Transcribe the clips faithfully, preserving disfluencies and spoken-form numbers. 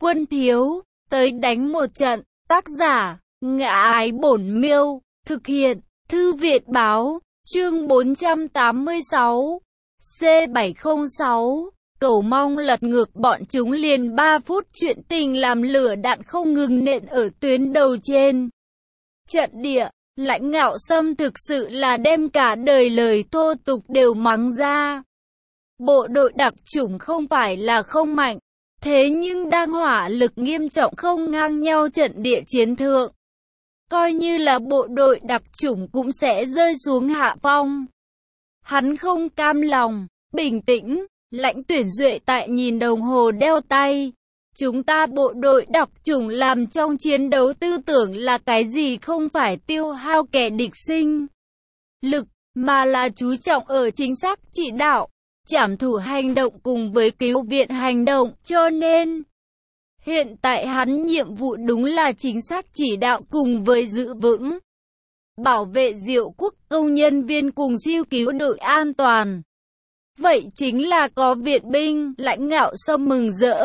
Quân thiếu, tới đánh một trận. Tác giả, Ngã Ái Bổn Miêu. Thực hiện, Thư viện báo. Chương bốn trăm tám mươi sáu. C bảy không sáu. Cầu mong lật ngược bọn chúng liền ba phút chuyện tình làm lửa đạn không ngừng nện ở tuyến đầu trên trận địa. Lãnh Ngạo Sâm thực sự là đem cả đời lời thô tục đều mắng ra. Bộ đội đặc chủng không phải là không mạnh, thế nhưng đang hỏa lực nghiêm trọng không ngang nhau trận địa chiến thượng. Coi như là bộ đội đặc chủng cũng sẽ rơi xuống hạ phong. Hắn không cam lòng, bình tĩnh, Lãnh Tuyển Duệ tại nhìn đồng hồ đeo tay. Chúng ta bộ đội đặc chủng làm trong chiến đấu tư tưởng là cái gì không phải tiêu hao kẻ địch sinh lực, mà là chú trọng ở chính xác chỉ đạo, trảm thủ hành động cùng với cứu viện hành động, cho nên hiện tại hắn nhiệm vụ đúng là chính xác chỉ đạo cùng với giữ vững, bảo vệ Diệu Quốc công nhân viên cùng siêu cứu đội an toàn. Vậy chính là có viện binh. Lãnh Ngạo Sâm mừng rỡ.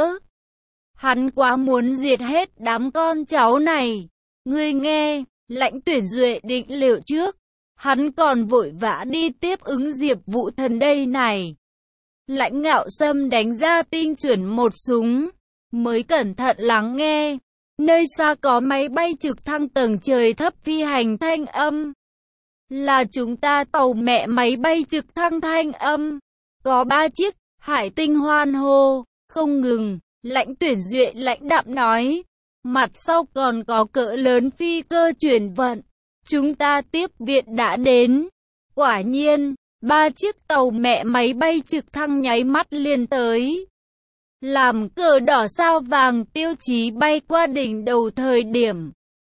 Hắn quá muốn diệt hết đám con cháu này. Ngươi nghe, Lãnh Tuyển Duệ định liệu trước. Hắn còn vội vã đi tiếp ứng Diệp Vũ Thần đây này. Lãnh Ngạo Sâm đánh ra tinh chuẩn một súng, mới cẩn thận lắng nghe. Nơi xa có máy bay trực thăng tầng trời thấp phi hành thanh âm. Là chúng ta tàu mẹ máy bay trực thăng thanh âm. Có ba chiếc, Hải Tinh hoan hô, không ngừng. Lãnh Tuyển Duệ lãnh đạm nói. Mặt sau còn có cỡ lớn phi cơ chuyển vận. Chúng ta tiếp viện đã đến. Quả nhiên, ba chiếc tàu mẹ máy bay trực thăng nháy mắt liền tới. Làm cờ đỏ sao vàng tiêu chí bay qua đỉnh đầu thời điểm.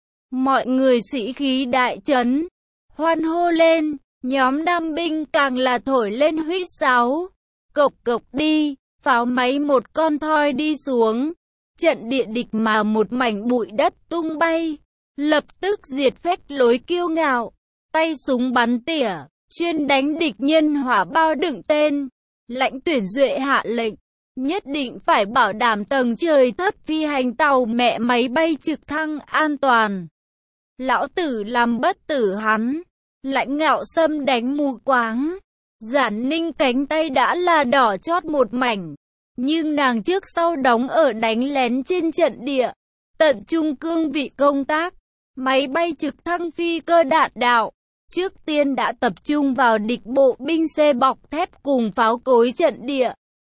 Mọi người sĩ khí đại chấn, hoan hô lên, nhóm nam binh càng là thổi lên huýt sáo. Cộc cộc đi, pháo máy một con thoi đi xuống. Trận địa địch mà một mảnh bụi đất tung bay. Lập tức diệt phách lối kiêu ngạo. Tay súng bắn tỉa, chuyên đánh địch nhân hỏa bao đựng tên. Lãnh Tuyển Duệ hạ lệnh. Nhất định phải bảo đảm tầng trời thấp phi hành tàu mẹ máy bay trực thăng an toàn. Lão tử làm bất tử hắn. Lãnh Ngạo Sâm đánh mù quáng. Giản Ninh cánh tay đã là đỏ chót một mảnh. Nhưng nàng trước sau đóng ở đánh lén trên trận địa. Tận trung cương vị công tác. Máy bay trực thăng phi cơ đạn đạo. Trước tiên đã tập trung vào địch bộ binh xe bọc thép cùng pháo cối trận địa.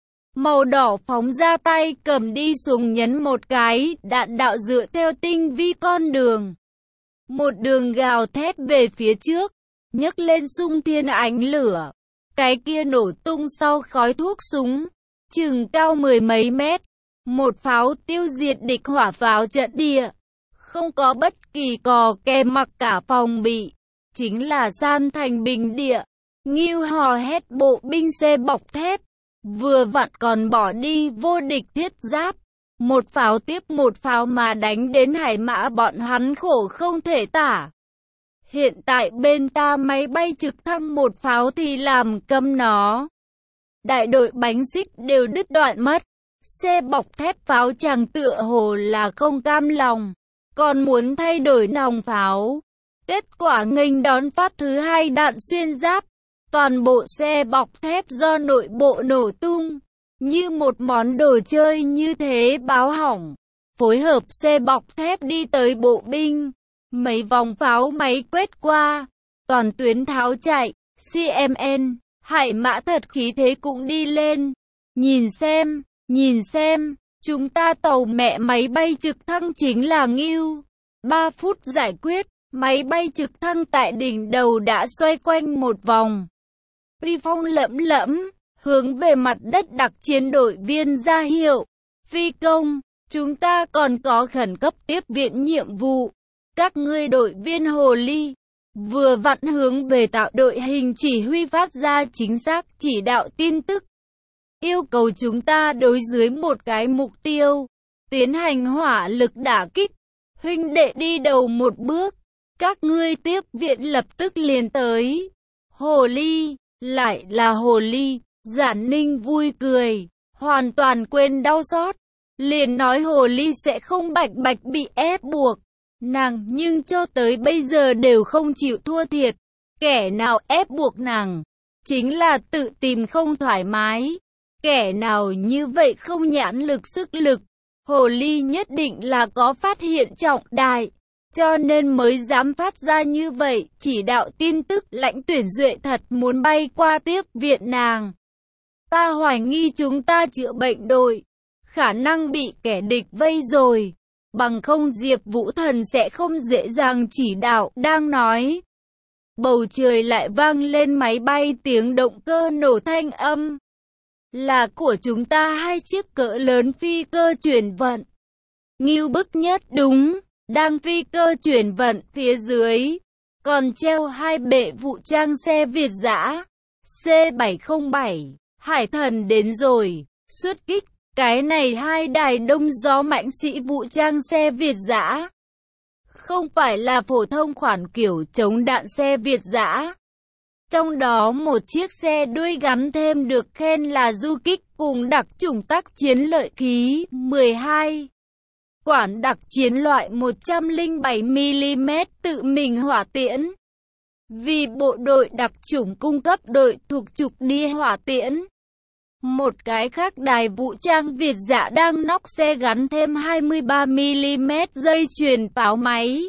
Màu đỏ phóng ra tay cầm đi xuống nhấn một cái, đạn đạo dựa theo tinh vi con đường. Một đường gào thét về phía trước, nhấc lên xung thiên ánh lửa. Cái kia nổ tung sau khói thuốc súng, chừng cao mười mấy mét. Một pháo tiêu diệt địch hỏa pháo trận địa. Không có bất kỳ cò kè mặc cả phòng bị. Chính là san thành bình địa. Nghêu hò hét bộ binh xe bọc thép. Vừa vặn còn bỏ đi vô địch thiết giáp. Một pháo tiếp một pháo mà đánh đến hải mã bọn hắn khổ không thể tả. Hiện tại bên ta máy bay trực thăng một pháo thì làm câm nó. Đại đội bánh xích đều đứt đoạn mất. Xe bọc thép pháo chẳng tựa hồ là không cam lòng. Còn muốn thay đổi nòng pháo. Kết quả nghênh đón phát thứ hai đạn xuyên giáp. Toàn bộ xe bọc thép do nội bộ nổ tung. Như một món đồ chơi như thế báo hỏng. Phối hợp xe bọc thép đi tới bộ binh. Mấy vòng pháo máy quét qua. Toàn tuyến tháo chạy. xê em en, hải mã thật khí thế cũng đi lên. Nhìn xem, nhìn xem. Chúng ta tàu mẹ máy bay trực thăng chính là Ngưu. ba phút giải quyết. Máy bay trực thăng tại đỉnh đầu đã xoay quanh một vòng. Uy phong lẫm lẫm, hướng về mặt đất đặc chiến đội viên ra hiệu. Phi công, chúng ta còn có khẩn cấp tiếp viện nhiệm vụ. Các ngươi đội viên hồ ly, vừa vặn hướng về tạo đội hình chỉ huy phát ra chính xác chỉ đạo tin tức. Yêu cầu chúng ta đối dưới một cái mục tiêu, tiến hành hỏa lực đả kích. Huynh đệ đi đầu một bước, các ngươi tiếp viện lập tức liền tới. Hồ ly. Lại là hồ ly. Giản Ninh vui cười, hoàn toàn quên đau xót. liền nói hồ ly sẽ không bạch bạch bị ép buộc nàng, nhưng cho tới bây giờ đều không chịu thua thiệt. Kẻ nào ép buộc nàng, chính là tự tìm không thoải mái. Kẻ nào như vậy không nhãn lực sức lực, hồ ly nhất định là có phát hiện trọng đại, cho nên mới dám phát ra như vậy, chỉ đạo tin tức. Lãnh Tuyển Duệ thật muốn bay qua tiếp viện nàng. Ta hoài nghi chúng ta chữa bệnh đội khả năng bị kẻ địch vây rồi, bằng không Diệp Vũ Thần sẽ không dễ dàng chỉ đạo. Đang nói, bầu trời lại vang lên máy bay tiếng động cơ nổ thanh âm. Là của chúng ta hai chiếc cỡ lớn phi cơ chuyển vận. Ngưu bức nhất đúng, đang phi cơ chuyển vận phía dưới, còn treo hai bệ vũ trang xe Việt dã C bảy không bảy. Hải Thần đến rồi, xuất kích. Cái này hai đài đông gió mạnh sĩ vũ trang xe Việt dã, không phải là phổ thông khoản kiểu chống đạn xe Việt dã. Trong đó một chiếc xe đuôi gắn thêm được khen là du kích cùng đặc chủng tác chiến lợi khí mười hai. Quản đặc chiến loại một trăm lẻ bảy mi li mét tự mình hỏa tiễn. Vì bộ đội đặc chủng cung cấp đội thuộc trục đi hỏa tiễn. Một cái khác đài vũ trang Việt dã đang nóc xe gắn thêm hai mươi ba mi li mét dây chuyền pháo máy.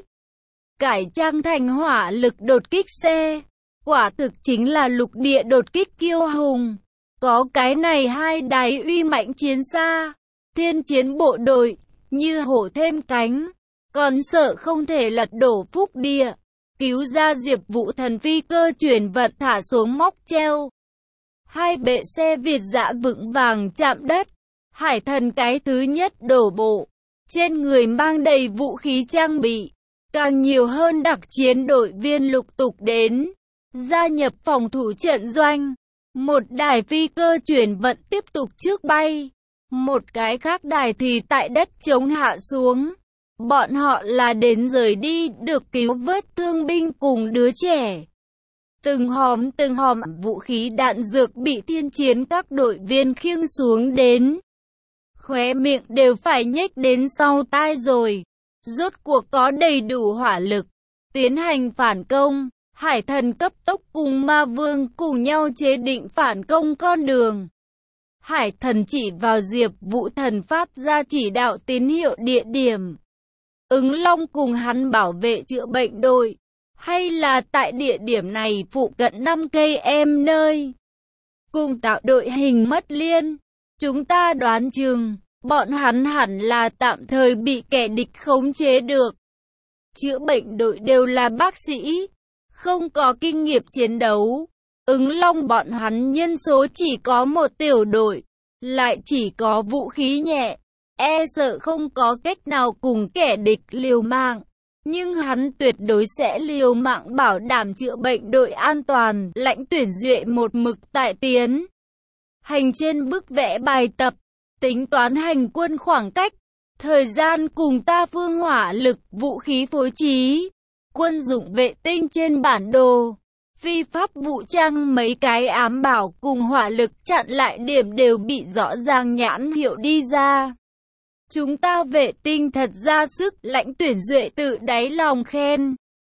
Cải trang thành hỏa lực đột kích xe. Quả thực chính là lục địa đột kích kiêu hùng. Có cái này hai đài uy mạnh chiến xa, thiên chiến bộ đội, như hổ thêm cánh. Còn sợ không thể lật đổ phúc địa. Cứu ra Diệp Vũ Thần phi cơ chuyển vận thả xuống móc treo. Hai bệ xe Việt dã vững vàng chạm đất. Hải Thần cái thứ nhất đổ bộ. Trên người mang đầy vũ khí trang bị. Càng nhiều hơn đặc chiến đội viên lục tục đến. Gia nhập phòng thủ trận doanh. Một đài phi cơ chuyển vận tiếp tục trước bay. Một cái khác đài thì tại đất trống hạ xuống. Bọn họ là đến rời đi được cứu vớt thương binh cùng đứa trẻ. Từng hòm từng hòm vũ khí đạn dược bị thiên chiến các đội viên khiêng xuống đến. Khóe miệng đều phải nhếch đến sau tai rồi. Rốt cuộc có đầy đủ hỏa lực. Tiến hành phản công. Hải Thần cấp tốc cùng Ma Vương cùng nhau chế định phản công con đường. Hải Thần chỉ vào Diệp Vũ Thần phát ra chỉ đạo tín hiệu địa điểm. Ứng Long cùng hắn bảo vệ chữa bệnh đội. Hay là tại địa điểm này phụ cận năm cây em nơi. Cùng tạo đội hình mất liên. Chúng ta đoán chừng, bọn hắn hẳn là tạm thời bị kẻ địch khống chế được. Chữa bệnh đội đều là bác sĩ, không có kinh nghiệm chiến đấu. Ứng Long bọn hắn nhân số chỉ có một tiểu đội, lại chỉ có vũ khí nhẹ. E sợ không có cách nào cùng kẻ địch liều mạng. Nhưng hắn tuyệt đối sẽ liều mạng bảo đảm chữa bệnh đội an toàn. Lãnh Tuyển Duệ một mực tại tiến hành trên bức vẽ bài tập, tính toán hành quân khoảng cách, thời gian cùng ta phương hỏa lực, vũ khí phối trí, quân dụng vệ tinh trên bản đồ, phi pháp vũ trang mấy cái ám bảo cùng hỏa lực chặn lại điểm đều bị rõ ràng nhãn hiệu đi ra. Chúng ta vệ tinh thật ra sức, Lãnh Tuyển Duệ tự đáy lòng khen.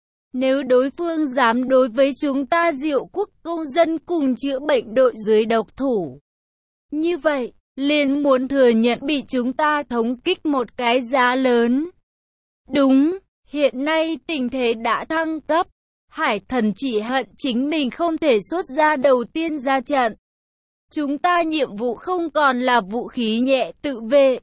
Nếu đối phương dám đối với chúng ta Diệu Quốc công dân cùng chữa bệnh đội dưới độc thủ, như vậy, liền muốn thừa nhận bị chúng ta thống kích một cái giá lớn. Đúng, hiện nay tình thế đã thăng cấp. Hải Thần chỉ hận chính mình không thể xuất ra đầu tiên ra trận. Chúng ta nhiệm vụ không còn là vũ khí nhẹ tự vệ,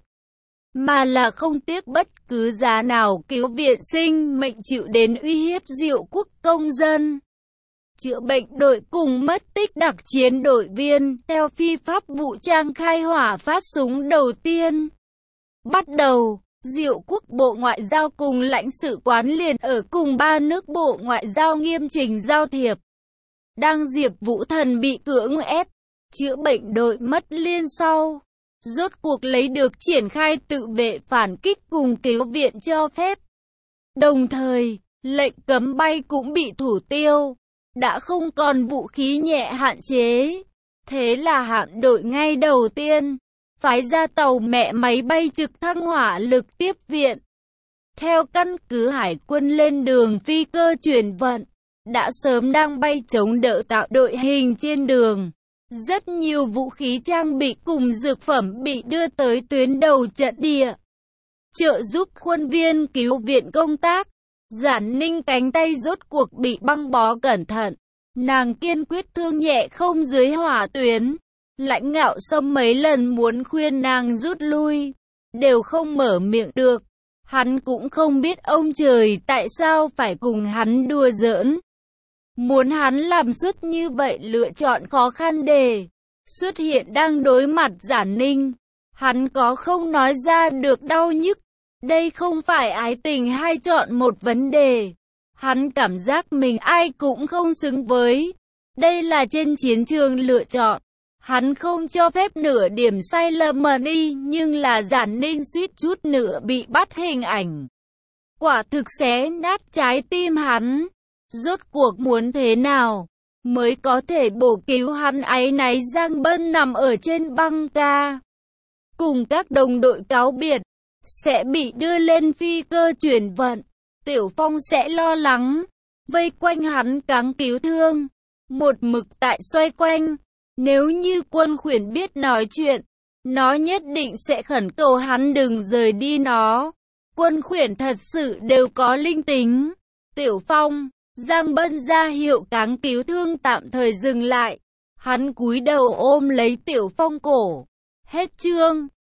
mà là không tiếc bất cứ giá nào cứu viện sinh mệnh chịu đến uy hiếp Diệu Quốc công dân. Chữa bệnh đội cùng mất tích đặc chiến đội viên theo phi pháp vũ trang khai hỏa phát súng đầu tiên. Bắt đầu, Diệu Quốc Bộ Ngoại giao cùng lãnh sự quán liền ở cùng ba nước Bộ Ngoại giao nghiêm chỉnh giao thiệp. Đang Diệp Vũ Thần bị cưỡng ép, chữa bệnh đội mất liên sau. Rốt cuộc lấy được triển khai tự vệ phản kích cùng cứu viện cho phép. Đồng thời, lệnh cấm bay cũng bị thủ tiêu, đã không còn vũ khí nhẹ hạn chế. Thế là hạm đội ngay đầu tiên, phái ra tàu mẹ máy bay trực thăng hỏa lực tiếp viện. Theo căn cứ hải quân lên đường phi cơ chuyển vận, đã sớm đang bay chống đỡ tạo đội hình trên đường. Rất nhiều vũ khí trang bị cùng dược phẩm bị đưa tới tuyến đầu trận địa, trợ giúp khuôn viên cứu viện công tác. Giản Ninh cánh tay rốt cuộc bị băng bó cẩn thận. Nàng kiên quyết thương nhẹ không dưới hỏa tuyến. Lãnh Ngạo Sâm mấy lần muốn khuyên nàng rút lui, đều không mở miệng được. Hắn cũng không biết ông trời tại sao phải cùng hắn đùa giỡn. Muốn hắn làm suốt như vậy lựa chọn khó khăn để xuất hiện đang đối mặt Giản Ninh. Hắn có không nói ra được đau nhức. Đây không phải ái tình hay chọn một vấn đề. Hắn cảm giác mình ai cũng không xứng với. Đây là trên chiến trường lựa chọn. Hắn không cho phép nửa điểm sai lầm mà đi, nhưng là Giản Ninh suýt chút nữa bị bắt hình ảnh. Quả thực xé nát trái tim hắn. Rốt cuộc muốn thế nào mới có thể bổ cứu hắn? Áy náy Giang Bân nằm ở trên băng ca, cùng các đồng đội cáo biệt, sẽ bị đưa lên phi cơ chuyển vận. Tiểu Phong sẽ lo lắng, vây quanh hắn cáng cứu thương, một mực tại xoay quanh. Nếu như Quân Khuyển biết nói chuyện, nó nhất định sẽ khẩn cầu hắn đừng rời đi nó. Quân Khuyển thật sự đều có linh tính. Tiểu Phong, Giang Bân ra hiệu cáng cứu thương tạm thời dừng lại. Hắn cúi đầu ôm lấy Tiểu Phong cổ. Hết chương.